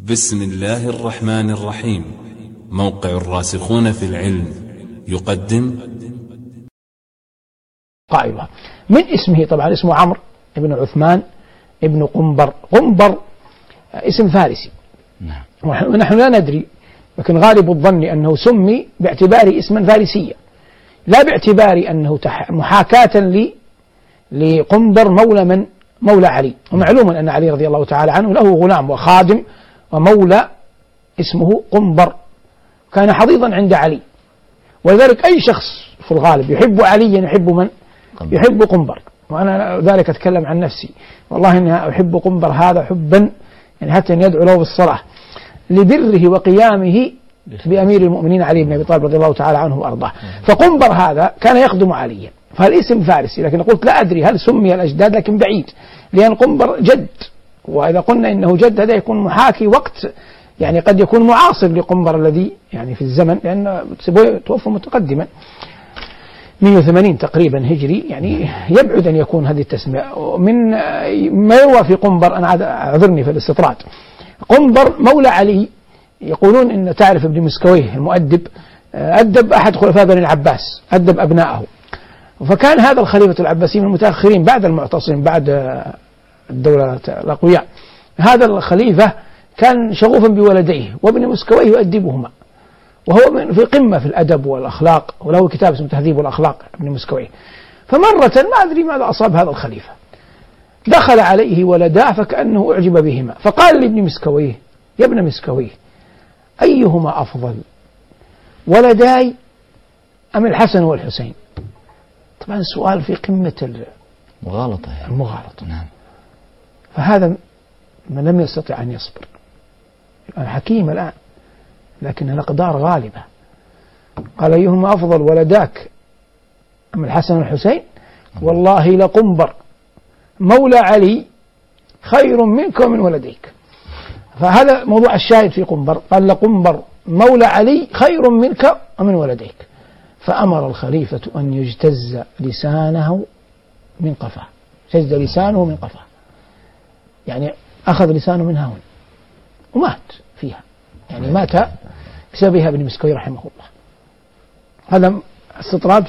بسم الله الرحمن الرحيم. موقع الراسخون في العلم يقدم قائلها من اسمه. طبعا اسمه عمرو ابن عثمان ابن قنبر. قنبر اسم فارسي، ونحن لا ندري، لكن غالب الظن أنه سمي باعتباره اسما فارسيا، لا باعتبار أنه محاكاة لقنبر مولى علي. ومعلوم أن علي رضي الله تعالى عنه له غلام وخادم ومولى اسمه قنبر، كان حضيضا عند علي، ولذلك أي شخص في الغالب يحب عليا يحب من؟ يحب قنبر. وأنا ذلك أتكلم عن نفسي، والله إني أحب قنبر هذا حبا يعني حتى أن يدعو له بالصلاة لبره وقيامه بأمير المؤمنين علي بن أبي طالب رضي الله تعالى عنه وأرضاه. فقنبر هذا كان يخدم عليا، فالاسم فارسي، لكن قلت لا أدري هل سمي الأجداد، لكن بعيد، لأن قنبر جد، وإذا قلنا إنه جد هذا يكون محاكي وقت، يعني قد يكون معاصر لقنبر الذي يعني في الزمن، لأن توفى متقدما 180 تقريبا هجري، يعني يبعد أن يكون هذه التسمية. من ما يروى في قنبر، أنا أعذرني في الاستطراد، قنبر مولى علي، يقولون إن تعرف ابن مسكويه المؤدب أدب أحد خلفاء بني العباس، أدب أبنائه، فكان هذا الخليفة العباسي من المتأخرين بعد المعتصم، بعد الدولة الأقوياء. هذا الخليفة كان شغوفا بولديه، وابن مسكويه يؤدبهما، وهو في قمة في الأدب والأخلاق، وله كتاب اسمه تهذيب الأخلاق ابن مسكويه. فمرة ما أدري ماذا أصاب هذا الخليفة، دخل عليه ولداه فكأنه أعجب بهما، فقال لابن مسكويه: يا ابن مسكويه، أيهما أفضل، ولداي أم الحسن والحسين؟ طبعا السؤال في قمة المغالطة. نعم. فهذا من لم يستطع أن يصبر، حكيم الآن، لكن الأقدار غالبة. قال: أيهما أفضل، ولداك أم الحسن والحسين؟ والله لقنبر مولى علي خير منك ومن ولديك. فهذا موضوع الشاهد في قنبر، قال: لقنبر مولى علي خير منك ومن ولديك. فأمر الخليفة أن يجتز لسانه من قفاه، اجتز لسانه من قفاه، يعني أخذ لسانه من هاون ومات فيها، يعني مات بسببها ابن مسكوي رحمه الله. هذا استطراد